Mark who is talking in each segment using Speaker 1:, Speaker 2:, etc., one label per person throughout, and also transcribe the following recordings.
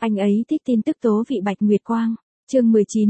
Speaker 1: Anh ấy thích tin tức tố vị Bạch Nguyệt Quang. Chương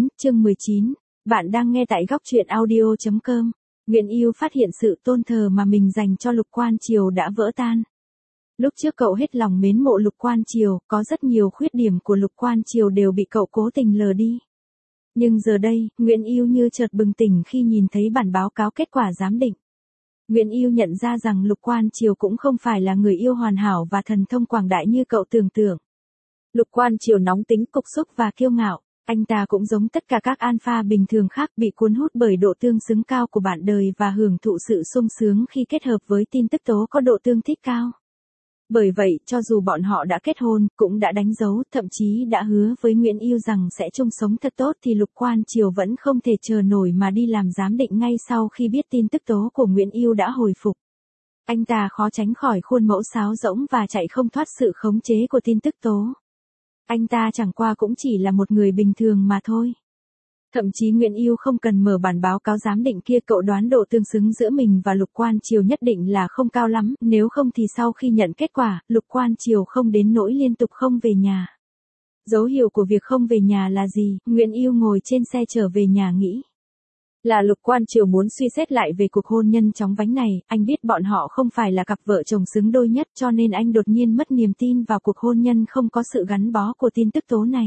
Speaker 1: 19. Bạn đang nghe tại góc truyện audio.com. Nguyễn Yêu phát hiện sự tôn thờ mà mình dành cho Lục Quan Triều đã vỡ tan. Lúc trước cậu hết lòng mến mộ Lục Quan Triều, có rất nhiều khuyết điểm của Lục Quan Triều đều bị cậu cố tình lờ đi. Nhưng giờ đây, Nguyễn Yêu như chợt bừng tỉnh khi nhìn thấy bản báo cáo kết quả giám định. Nguyễn Yêu nhận ra rằng Lục Quan Triều cũng không phải là người yêu hoàn hảo và thần thông quảng đại như cậu tưởng tượng. Lục Quan Triều nóng tính, cục xúc và kiêu ngạo. Anh ta cũng giống tất cả các alpha bình thường khác, bị cuốn hút bởi độ tương xứng cao của bạn đời và hưởng thụ sự sung sướng khi kết hợp với tin tức tố có độ tương thích cao. Bởi vậy, cho dù bọn họ đã kết hôn, cũng đã đánh dấu, thậm chí đã hứa với Nguyễn Yêu rằng sẽ chung sống thật tốt, thì Lục Quan Triều vẫn không thể chờ nổi mà đi làm giám định ngay sau khi biết tin tức tố của Nguyễn Yêu đã hồi phục. Anh ta khó tránh khỏi khuôn mẫu sáo rỗng và chạy không thoát sự khống chế của tin tức tố. Anh ta chẳng qua cũng chỉ là một người bình thường mà thôi. Thậm chí Nguyễn Yêu không cần mở bản báo cáo giám định kia, cậu đoán độ tương xứng giữa mình và Lục Quan Triều nhất định là không cao lắm, nếu không thì sau khi nhận kết quả, Lục Quan Triều không đến nỗi liên tục không về nhà. Dấu hiệu của việc không về nhà là gì? Nguyễn Yêu ngồi trên xe trở về nhà nghĩ. Là Lục Quan Triều muốn suy xét lại về cuộc hôn nhân chóng vánh này, anh biết bọn họ không phải là cặp vợ chồng xứng đôi nhất, cho nên anh đột nhiên mất niềm tin vào cuộc hôn nhân không có sự gắn bó của tin tức tố này.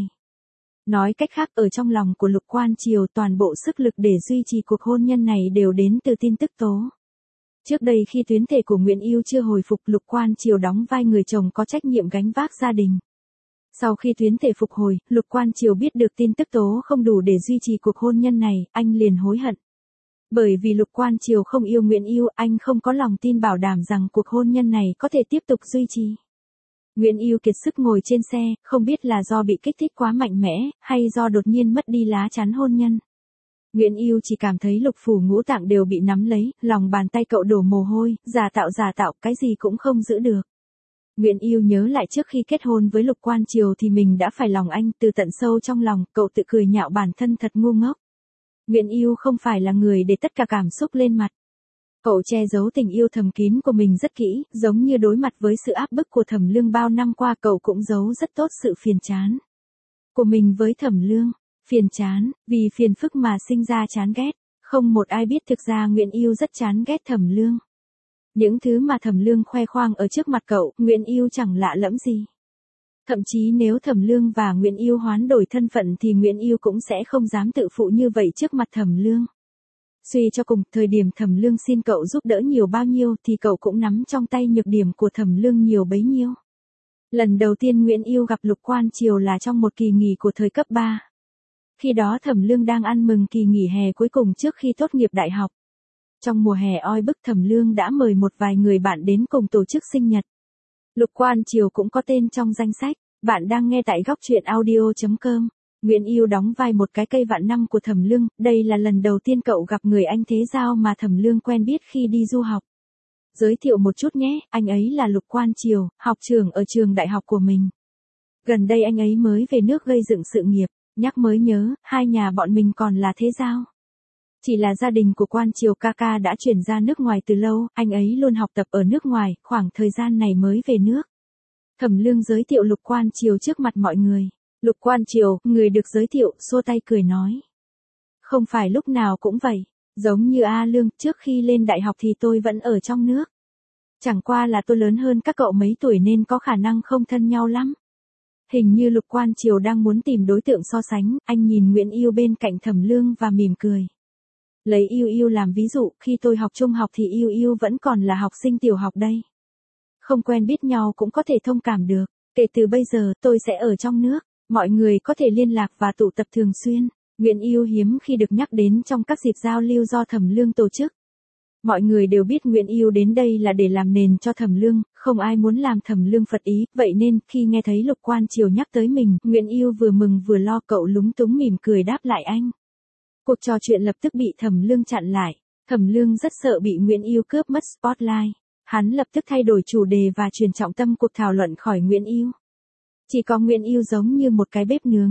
Speaker 1: Nói cách khác, ở trong lòng của Lục Quan Triều, toàn bộ sức lực để duy trì cuộc hôn nhân này đều đến từ tin tức tố. Trước đây khi tuyến thể của Nguyễn Yêu chưa hồi phục, Lục Quan Triều đóng vai người chồng có trách nhiệm gánh vác gia đình. Sau khi tuyến thể phục hồi, Lục Quan Triều biết được tin tức tố không đủ để duy trì cuộc hôn nhân này, anh liền hối hận. Bởi vì Lục Quan Triều không yêu Nguyễn Yêu, anh không có lòng tin bảo đảm rằng cuộc hôn nhân này có thể tiếp tục duy trì. Nguyễn Yêu kiệt sức ngồi trên xe, không biết là do bị kích thích quá mạnh mẽ, hay do đột nhiên mất đi lá chắn hôn nhân. Nguyễn Yêu chỉ cảm thấy lục phủ ngũ tạng đều bị nắm lấy, lòng bàn tay cậu đổ mồ hôi, giả tạo, cái gì cũng không giữ được. Nguyễn Yêu nhớ lại trước khi kết hôn với Lục Quan Triều thì mình đã phải lòng anh, từ tận sâu trong lòng, cậu tự cười nhạo bản thân thật ngu ngốc. Nguyễn Yêu không phải là người để tất cả cảm xúc lên mặt. Cậu che giấu tình yêu thầm kín của mình rất kỹ, giống như đối mặt với sự áp bức của Thẩm Lương bao năm qua, cậu cũng giấu rất tốt sự phiền chán của mình với Thẩm Lương. Phiền chán, vì phiền phức mà sinh ra chán ghét. Không một ai biết thực ra Nguyễn Yêu rất chán ghét Thẩm Lương. Những thứ mà Thẩm Lương khoe khoang ở trước mặt cậu, Nguyễn Yêu chẳng lạ lẫm gì. Thậm chí nếu Thẩm Lương và Nguyễn Yêu hoán đổi thân phận thì Nguyễn Yêu cũng sẽ không dám tự phụ như vậy trước mặt Thẩm Lương. Suy cho cùng, thời điểm Thẩm Lương xin cậu giúp đỡ nhiều bao nhiêu thì cậu cũng nắm trong tay nhược điểm của Thẩm Lương nhiều bấy nhiêu. Lần đầu tiên Nguyễn Yêu gặp Lục Quan Triều là trong một kỳ nghỉ của thời cấp 3. Khi đó Thẩm Lương đang ăn mừng kỳ nghỉ hè cuối cùng trước khi tốt nghiệp đại học. Trong mùa hè oi bức, Thẩm Lương đã mời một vài người bạn đến cùng tổ chức sinh nhật. Lục Quan Triều cũng có tên trong danh sách. Bạn đang nghe tại góc truyện audio.com. Nguyễn Yêu đóng vai một cái cây vạn năm của Thẩm Lương, đây là lần đầu tiên cậu gặp người anh thế giao mà Thẩm Lương quen biết khi đi du học. Giới thiệu một chút nhé, anh ấy là Lục Quan Triều, học trưởng ở trường đại học của mình. Gần đây anh ấy mới về nước gây dựng sự nghiệp, nhắc mới nhớ, hai nhà bọn mình còn là thế giao. Chỉ là gia đình của Quan Triều ca ca đã chuyển ra nước ngoài từ lâu, anh ấy luôn học tập ở nước ngoài, khoảng thời gian này mới về nước. Thẩm Lương giới thiệu Lục Quan Triều trước mặt mọi người. Lục Quan Triều, người được giới thiệu, xua tay cười nói. Không phải lúc nào cũng vậy, giống như A Lương, trước khi lên đại học thì tôi vẫn ở trong nước. Chẳng qua là tôi lớn hơn các cậu mấy tuổi nên có khả năng không thân nhau lắm. Hình như Lục Quan Triều đang muốn tìm đối tượng so sánh, anh nhìn Nguyễn Yêu bên cạnh Thẩm Lương và mỉm cười. Lấy Yêu Yêu làm ví dụ, khi tôi học trung học thì Yêu Yêu vẫn còn là học sinh tiểu học đây. Không quen biết nhau cũng có thể thông cảm được, kể từ bây giờ tôi sẽ ở trong nước. Mọi người có thể liên lạc và tụ tập thường xuyên. Nguyễn Yêu hiếm khi được nhắc đến trong các dịp giao lưu do Thẩm Lương tổ chức. Mọi người đều biết Nguyễn Yêu đến đây là để làm nền cho Thẩm Lương, không ai muốn làm Thẩm Lương phật ý, vậy nên khi nghe thấy Lục Quan Triều nhắc tới mình, Nguyễn Yêu vừa mừng vừa lo, cậu lúng túng mỉm cười đáp lại anh. Cuộc trò chuyện lập tức bị Thẩm Lương chặn lại. Thẩm Lương rất sợ bị Nguyễn Yêu cướp mất spotlight. Hắn lập tức thay đổi chủ đề và chuyển trọng tâm cuộc thảo luận khỏi Nguyễn Yêu. Chỉ có Nguyễn Yêu giống như một cái bếp nướng.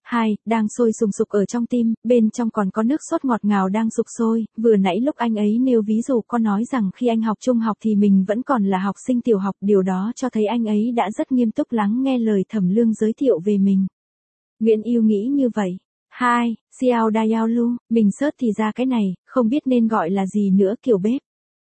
Speaker 1: 2, đang sôi sùng sục ở trong tim, bên trong còn có nước sốt ngọt ngào đang sục sôi, vừa nãy lúc anh ấy nêu ví dụ có nói rằng khi anh học trung học thì mình vẫn còn là học sinh tiểu học, điều đó cho thấy anh ấy đã rất nghiêm túc lắng nghe lời Thẩm Lương giới thiệu về mình. Nguyễn Yêu nghĩ như vậy. 2, Xiao Dayao Lu, mình search thì ra cái này, không biết nên gọi là gì nữa, kiểu bếp.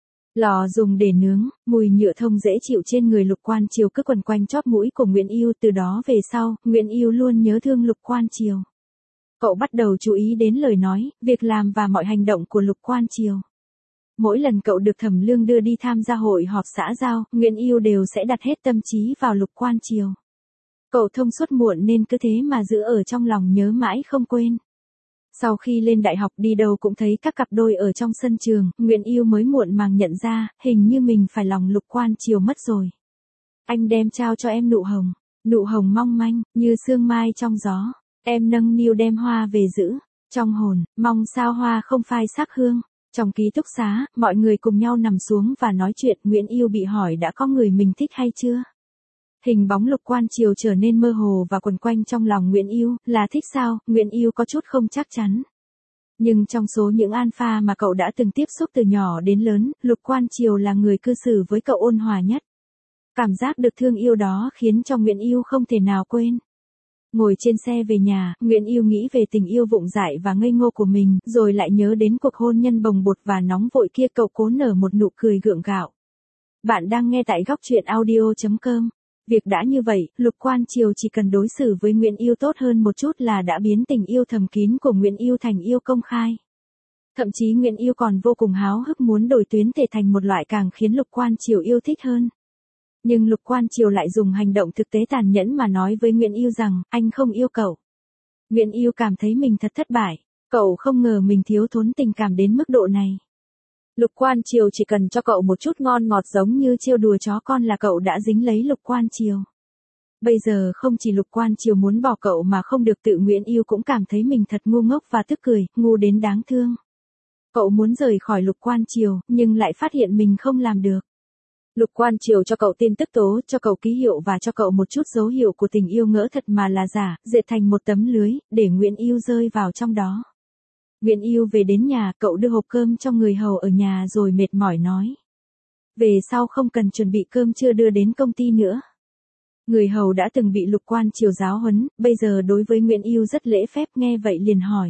Speaker 1: Lò dùng để nướng, mùi nhựa thông dễ chịu trên người Lục Quan Triều cứ quẩn quanh chóp mũi của Nguyễn Yêu, từ đó về sau, Nguyễn Yêu luôn nhớ thương Lục Quan Triều. Cậu bắt đầu chú ý đến lời nói, việc làm và mọi hành động của Lục Quan Triều. Mỗi lần cậu được Thẩm Lương đưa đi tham gia hội họp xã giao, Nguyễn Yêu đều sẽ đặt hết tâm trí vào Lục Quan Triều. Cậu thông suốt muộn nên cứ thế mà giữ ở trong lòng nhớ mãi không quên. Sau khi lên đại học đi đâu cũng thấy các cặp đôi ở trong sân trường, Nguyễn Yêu mới muộn màng nhận ra, hình như mình phải lòng Lục Quan Triều mất rồi. Anh đem trao cho em nụ hồng mong manh, như sương mai trong gió. Em nâng niu đem hoa về giữ, trong hồn, mong sao hoa không phai sắc hương. Trong ký túc xá, mọi người cùng nhau nằm xuống và nói chuyện, Nguyễn Yêu bị hỏi đã có người mình thích hay chưa. Hình bóng Lục Quan Triều trở nên mơ hồ và quẩn quanh trong lòng Nguyễn Yêu, là thích sao, Nguyễn Yêu có chút không chắc chắn. Nhưng trong số những alpha mà cậu đã từng tiếp xúc từ nhỏ đến lớn, Lục Quan Triều là người cư xử với cậu ôn hòa nhất. Cảm giác được thương yêu đó khiến cho Nguyễn Yêu không thể nào quên. Ngồi trên xe về nhà, Nguyễn Yêu nghĩ về tình yêu vụng dại và ngây ngô của mình, rồi lại nhớ đến cuộc hôn nhân bồng bột và nóng vội kia, cậu cố nở một nụ cười gượng gạo. Bạn đang nghe tại góc truyện audio.com. Việc đã như vậy, Lục Quan Triều chỉ cần đối xử với Nguyễn Yêu tốt hơn một chút là đã biến tình yêu thầm kín của Nguyễn Yêu thành yêu công khai. Thậm chí Nguyễn Yêu còn vô cùng háo hức muốn đổi tuyến thể thành một loại càng khiến Lục Quan Triều yêu thích hơn. Nhưng Lục Quan Triều lại dùng hành động thực tế tàn nhẫn mà nói với Nguyễn Yêu rằng, anh không yêu cậu. Nguyễn Yêu cảm thấy mình thật thất bại, cậu không ngờ mình thiếu thốn tình cảm đến mức độ này. Lục Quan Triều chỉ cần cho cậu một chút ngon ngọt giống như trêu đùa chó con là cậu đã dính lấy Lục Quan Triều. Bây giờ không chỉ Lục Quan Triều muốn bỏ cậu mà không được, tự Nguyễn Yêu cũng cảm thấy mình thật ngu ngốc và tức cười, ngu đến đáng thương. Cậu muốn rời khỏi Lục Quan Triều, nhưng lại phát hiện mình không làm được. Lục Quan Triều cho cậu tin tức tố, cho cậu ký hiệu và cho cậu một chút dấu hiệu của tình yêu ngỡ thật mà là giả, dệt thành một tấm lưới, để Nguyễn Yêu rơi vào trong đó. Nguyễn Yêu về đến nhà, cậu đưa hộp cơm cho người hầu ở nhà rồi mệt mỏi nói. Về sau không cần chuẩn bị cơm trưa đưa đến công ty nữa. Người hầu đã từng bị Lục Quan Triều giáo huấn, bây giờ đối với Nguyễn Yêu rất lễ phép, nghe vậy liền hỏi.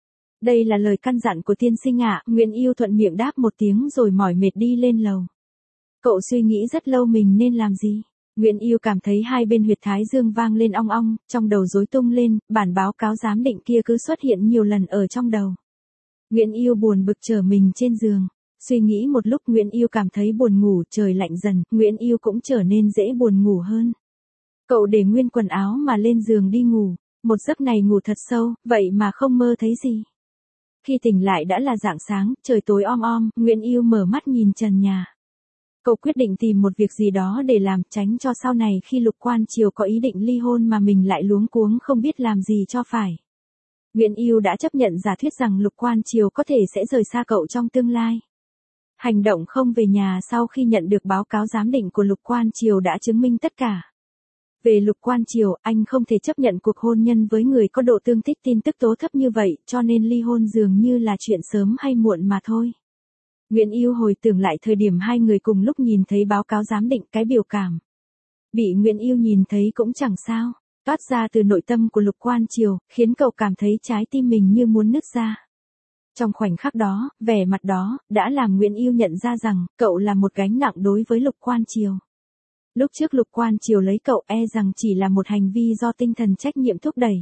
Speaker 1: Đây là lời căn dặn của tiên sinh ạ. Nguyễn Yêu thuận miệng đáp một tiếng rồi mỏi mệt đi lên lầu. Cậu suy nghĩ rất lâu mình nên làm gì. Nguyễn Yêu cảm thấy hai bên huyệt thái dương vang lên ong ong, trong đầu rối tung lên, bản báo cáo giám định kia cứ xuất hiện nhiều lần ở trong đầu. Nguyễn Yêu buồn bực trở mình trên giường. Suy nghĩ một lúc Nguyễn Yêu cảm thấy buồn ngủ, trời lạnh dần, Nguyễn Yêu cũng trở nên dễ buồn ngủ hơn. Cậu để nguyên quần áo mà lên giường đi ngủ. Một giấc này ngủ thật sâu, vậy mà không mơ thấy gì. Khi tỉnh lại đã là rạng sáng, trời tối om om, Nguyễn Yêu mở mắt nhìn trần nhà. Cậu quyết định tìm một việc gì đó để làm, tránh cho sau này khi Lục Quan Triều có ý định ly hôn mà mình lại luống cuống không biết làm gì cho phải. Nguyễn Yêu đã chấp nhận giả thuyết rằng Lục Quan Triều có thể sẽ rời xa cậu trong tương lai. Hành động không về nhà sau khi nhận được báo cáo giám định của Lục Quan Triều đã chứng minh tất cả. Về Lục Quan Triều, anh không thể chấp nhận cuộc hôn nhân với người có độ tương thích tin tức tố thấp như vậy, cho nên ly hôn dường như là chuyện sớm hay muộn mà thôi. Nguyễn Yêu hồi tưởng lại thời điểm hai người cùng lúc nhìn thấy báo cáo giám định, cái biểu cảm bị Nguyễn Yêu nhìn thấy cũng chẳng sao, toát ra từ nội tâm của Lục Quan Triều, khiến cậu cảm thấy trái tim mình như muốn nứt ra. Trong khoảnh khắc đó, vẻ mặt đó, đã làm Nguyễn Yêu nhận ra rằng, cậu là một gánh nặng đối với Lục Quan Triều. Lúc trước Lục Quan Triều lấy cậu rằng chỉ là một hành vi do tinh thần trách nhiệm thúc đẩy.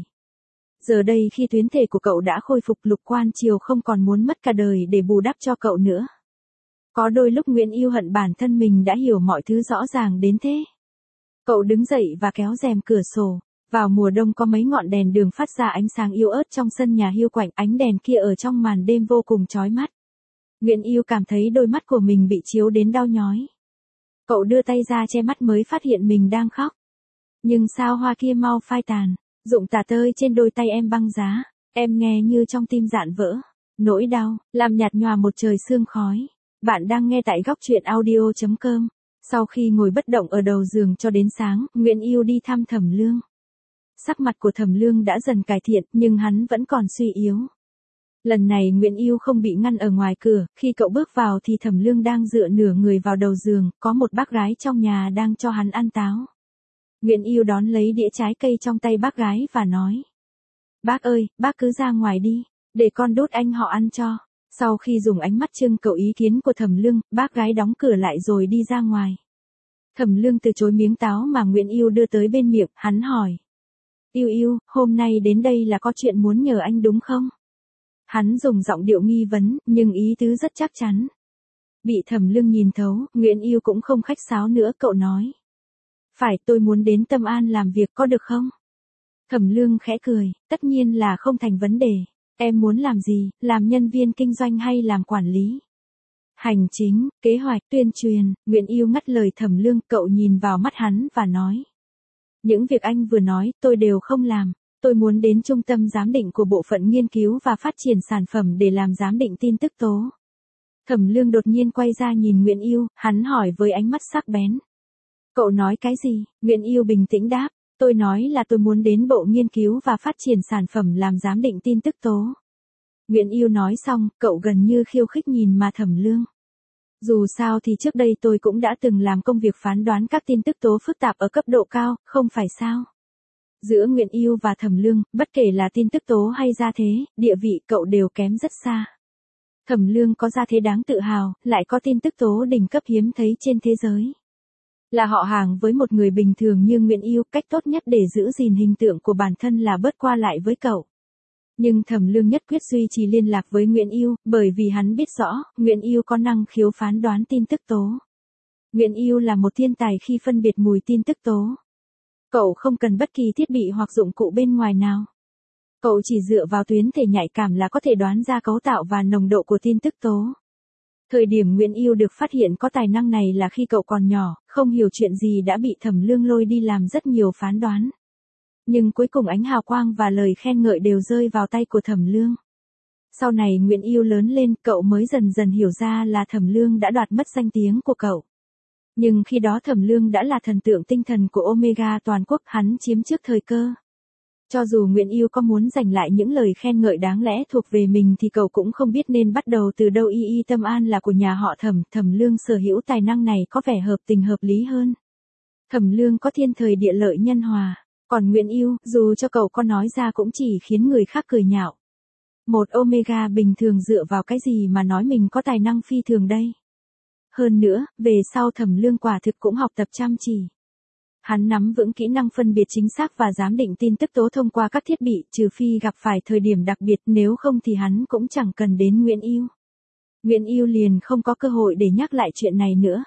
Speaker 1: Giờ đây khi tuyến thể của cậu đã khôi phục, Lục Quan Triều không còn muốn mất cả đời để bù đắp cho cậu nữa. Có đôi lúc Nguyễn Yêu hận bản thân mình đã hiểu mọi thứ rõ ràng đến thế. Cậu đứng dậy và kéo rèm cửa sổ. Vào mùa đông có mấy ngọn đèn đường phát ra ánh sáng yếu ớt trong sân nhà hiu quạnh, ánh đèn kia ở trong màn đêm vô cùng chói mắt. Nguyễn Yêu cảm thấy đôi mắt của mình bị chiếu đến đau nhói. Cậu đưa tay ra che mắt mới phát hiện mình đang khóc. Nhưng sao hoa kia mau phai tàn, rụng tả tơi trên đôi tay em băng giá, em nghe như trong tim dạn vỡ. Nỗi đau, làm nhạt nhòa một trời sương khói. Bạn đang nghe tại góc truyện audio.com. Sau khi ngồi bất động ở đầu giường cho đến sáng, Nguyễn Yêu đi thăm Thẩm Lương. Sắc mặt của Thẩm Lương đã dần cải thiện, nhưng hắn vẫn còn suy yếu. Lần này Nguyễn Yêu không bị ngăn ở ngoài cửa, khi cậu bước vào thì Thẩm Lương đang dựa nửa người vào đầu giường, có một bác gái trong nhà đang cho hắn ăn táo. Nguyễn Yêu đón lấy đĩa trái cây trong tay bác gái và nói. Bác ơi, bác cứ ra ngoài đi, để con đút anh họ ăn cho. Sau khi dùng ánh mắt trưng cầu ý kiến của Thẩm Lương, bác gái đóng cửa lại rồi đi ra ngoài. Thẩm Lương từ chối miếng táo mà Nguyễn Yêu đưa tới bên miệng, hắn hỏi. Yêu Yêu, hôm nay đến đây là có chuyện muốn nhờ anh đúng không? Hắn dùng giọng điệu nghi vấn, nhưng ý tứ rất chắc chắn. Bị Thẩm Lương nhìn thấu, Nguyễn Yêu cũng không khách sáo nữa, cậu nói. Phải, tôi muốn đến Tâm An làm việc có được không? Thẩm Lương khẽ cười, tất nhiên là không thành vấn đề. Em muốn làm gì, làm nhân viên kinh doanh hay làm quản lý? Hành chính, kế hoạch, tuyên truyền. Nguyễn Yêu ngắt lời Thẩm Lương, cậu nhìn vào mắt hắn và nói. Những việc anh vừa nói, tôi đều không làm. Tôi muốn đến trung tâm giám định của Bộ phận Nghiên cứu và Phát triển Sản phẩm để làm giám định tin tức tố. Thẩm Lương đột nhiên quay ra nhìn Nguyễn Yêu, hắn hỏi với ánh mắt sắc bén. Cậu nói cái gì? Nguyễn Yêu bình tĩnh đáp. Tôi nói là tôi muốn đến Bộ Nghiên cứu và Phát triển Sản phẩm làm giám định tin tức tố. Nguyễn Yêu nói xong, cậu gần như khiêu khích nhìn mà Thẩm Lương. Dù sao thì trước đây tôi cũng đã từng làm công việc phán đoán các tin tức tố phức tạp ở cấp độ cao, không phải sao? Giữa Nguyễn Yêu và Thẩm Lương, bất kể là tin tức tố hay gia thế, địa vị cậu đều kém rất xa. Thẩm Lương có gia thế đáng tự hào, lại có tin tức tố đỉnh cấp hiếm thấy trên thế giới. Là họ hàng với một người bình thường như Nguyễn Yêu, cách tốt nhất để giữ gìn hình tượng của bản thân là bớt qua lại với cậu. Nhưng Thẩm Lương nhất quyết duy trì liên lạc với Nguyễn Yêu, bởi vì hắn biết rõ, Nguyễn Yêu có năng khiếu phán đoán tin tức tố. Nguyễn Yêu là một thiên tài khi phân biệt mùi tin tức tố. Cậu không cần bất kỳ thiết bị hoặc dụng cụ bên ngoài nào. Cậu chỉ dựa vào tuyến thể nhạy cảm là có thể đoán ra cấu tạo và nồng độ của tin tức tố. Thời điểm Nguyễn Yêu được phát hiện có tài năng này là khi cậu còn nhỏ, không hiểu chuyện gì đã bị Thẩm Lương lôi đi làm rất nhiều phán đoán. Nhưng cuối cùng ánh hào quang và lời khen ngợi đều rơi vào tay của Thẩm Lương. Sau này Nguyễn Yêu lớn lên, cậu mới dần dần hiểu ra là Thẩm Lương đã đoạt mất danh tiếng của cậu. Nhưng khi đó Thẩm Lương đã là thần tượng tinh thần của Omega toàn quốc, hắn chiếm trước thời cơ. Cho dù Nguyễn Yêu có muốn giành lại những lời khen ngợi đáng lẽ thuộc về mình thì cậu cũng không biết nên bắt đầu từ đâu. Tâm An là của nhà họ Thẩm, Thẩm Lương sở hữu tài năng này có vẻ hợp tình hợp lý hơn. Thẩm Lương có thiên thời địa lợi nhân hòa, còn Nguyễn Yêu, dù cho cậu có nói ra cũng chỉ khiến người khác cười nhạo. Một Omega bình thường dựa vào cái gì mà nói mình có tài năng phi thường đây? Hơn nữa, về sau Thẩm Lương quả thực cũng học tập chăm chỉ. Hắn nắm vững kỹ năng phân biệt chính xác và giám định tin tức tố thông qua các thiết bị, trừ phi gặp phải thời điểm đặc biệt, nếu không thì hắn cũng chẳng cần đến Nguyễn Yêu. Nguyễn Yêu liền không có cơ hội để nhắc lại chuyện này nữa.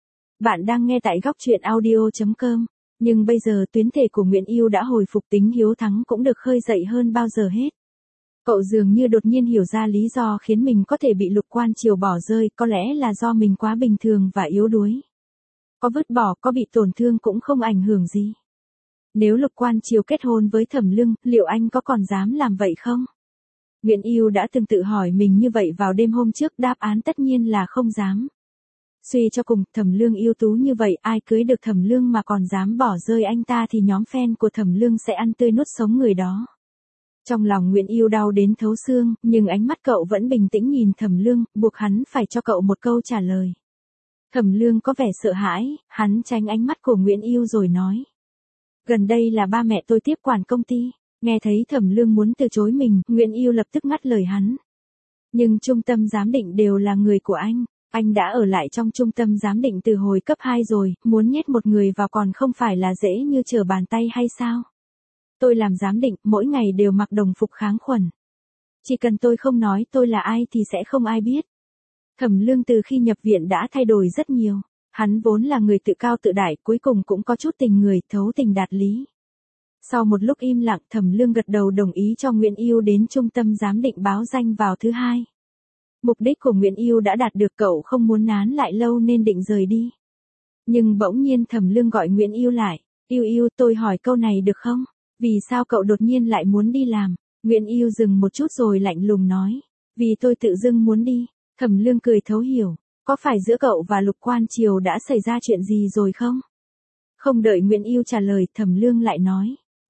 Speaker 1: Bạn đang nghe tại góc truyện audio.com, nhưng bây giờ tuyến thể của Nguyễn Yêu đã hồi phục, tính hiếu thắng cũng được khơi dậy hơn bao giờ hết. Cậu dường như đột nhiên hiểu ra lý do khiến mình có thể bị Lục Quan Triều bỏ rơi, có lẽ là do mình quá bình thường và yếu đuối. Có vứt bỏ, có bị tổn thương cũng không ảnh hưởng gì. Nếu Lục Quan Triều kết hôn với Thẩm Lương, liệu anh có còn dám làm vậy không? Nguyễn Yêu đã từng tự hỏi mình như vậy vào đêm hôm trước, đáp án tất nhiên là không dám. Suy cho cùng, Thẩm Lương ưu tú như vậy, ai cưới được Thẩm Lương mà còn dám bỏ rơi anh ta thì nhóm fan của Thẩm Lương sẽ ăn tươi nuốt sống người đó. Trong lòng Nguyễn Yêu đau đến thấu xương, nhưng ánh mắt cậu vẫn bình tĩnh nhìn Thẩm Lương, buộc hắn phải cho cậu một câu trả lời. Thẩm Lương có vẻ sợ hãi, hắn tránh ánh mắt của Nguyễn Yêu rồi nói. Gần đây là ba mẹ tôi tiếp quản công ty. Nghe thấy Thẩm Lương muốn từ chối mình, Nguyễn Yêu lập tức ngắt lời hắn. Nhưng trung tâm giám định đều là người của anh đã ở lại trong trung tâm giám định từ hồi cấp 2 rồi, muốn nhét một người vào còn không phải là dễ như trở bàn tay hay sao? Tôi làm giám định, mỗi ngày đều mặc đồng phục kháng khuẩn. Chỉ cần tôi không nói tôi là ai thì sẽ không ai biết. Thẩm Lương từ khi nhập viện đã thay đổi rất nhiều. Hắn vốn là người tự cao tự đại, cuối cùng cũng có chút tình người, thấu tình đạt lý. Sau một lúc im lặng, Thẩm Lương gật đầu đồng ý cho Nguyễn Yêu đến trung tâm giám định báo danh vào thứ hai. Mục đích của Nguyễn Yêu đã đạt được, cậu không muốn nán lại lâu nên định rời đi. Nhưng bỗng nhiên Thẩm Lương gọi Nguyễn Yêu lại. Yêu, tôi hỏi câu này được không? Vì sao cậu đột nhiên lại muốn đi làm? Nguyễn Yêu dừng một chút rồi lạnh lùng nói. Vì tôi tự dưng muốn đi. Thẩm Lương cười thấu hiểu. Có phải giữa cậu và Lục Quan Triều đã xảy ra chuyện gì rồi không? Không đợi Nguyễn Yêu trả lời, Thẩm Lương lại nói.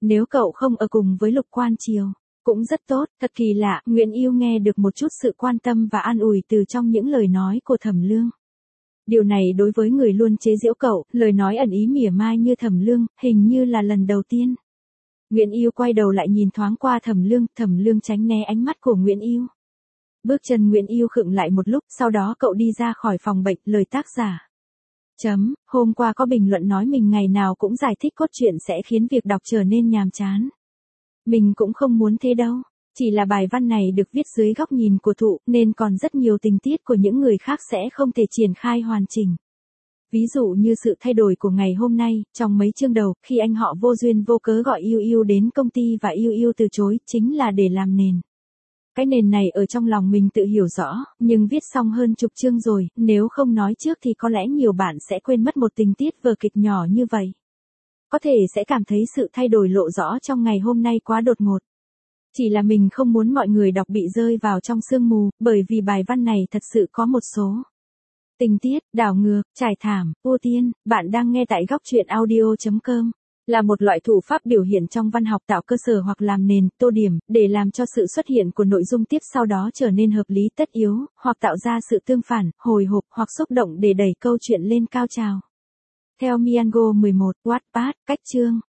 Speaker 1: Nếu cậu không ở cùng với Lục Quan Triều, cũng rất tốt, thật kỳ lạ, Nguyễn Yêu nghe được một chút sự quan tâm và an ủi từ trong những lời nói của Thẩm Lương. Điều này đối với người luôn chế giễu cậu, lời nói ẩn ý mỉa mai như Thẩm Lương, hình như là lần đầu tiên. Nguyễn Yêu quay đầu lại nhìn thoáng qua Thẩm Lương tránh né ánh mắt của Nguyễn Yêu. Bước chân Nguyễn Yêu khựng lại một lúc, sau đó cậu đi ra khỏi phòng bệnh, lời tác giả. Hôm qua có bình luận nói mình ngày nào cũng giải thích cốt truyện sẽ khiến việc đọc trở nên nhàm chán. Mình cũng không muốn thế đâu, chỉ là bài văn này được viết dưới góc nhìn của Thụ nên còn rất nhiều tình tiết của những người khác sẽ không thể triển khai hoàn chỉnh. Ví dụ như sự thay đổi của ngày hôm nay, trong mấy chương đầu, khi anh họ vô duyên vô cớ gọi Yêu Yêu đến công ty và Yêu Yêu từ chối, chính là để làm nền. Cái nền này ở trong lòng mình tự hiểu rõ, nhưng viết xong hơn chục chương rồi, nếu không nói trước thì có lẽ nhiều bạn sẽ quên mất một tình tiết vở kịch nhỏ như vậy. Có thể sẽ cảm thấy sự thay đổi lộ rõ trong ngày hôm nay quá đột ngột. Chỉ là mình không muốn mọi người đọc bị rơi vào trong sương mù, bởi vì bài văn này thật sự có một số tình tiết, đảo ngược, trải thảm, ưu tiên. Bạn đang nghe tại góc truyện audio.com. Là một loại thủ pháp biểu hiện trong văn học tạo cơ sở hoặc làm nền, tô điểm, để làm cho sự xuất hiện của nội dung tiếp sau đó trở nên hợp lý tất yếu, hoặc tạo ra sự tương phản, hồi hộp hoặc xúc động để đẩy câu chuyện lên cao trào. Theo Miango 11, Wattpad, cách chương.